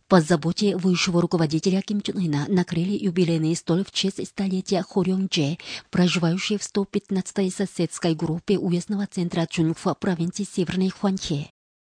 По заботе высшего руководителя Ким Чен Ына накрыли юбилейный стол в честь столетия Хорёнг-же, проживающей в 115-й соседской группе уездного центра Чунг в провинции Северной Хванхэ.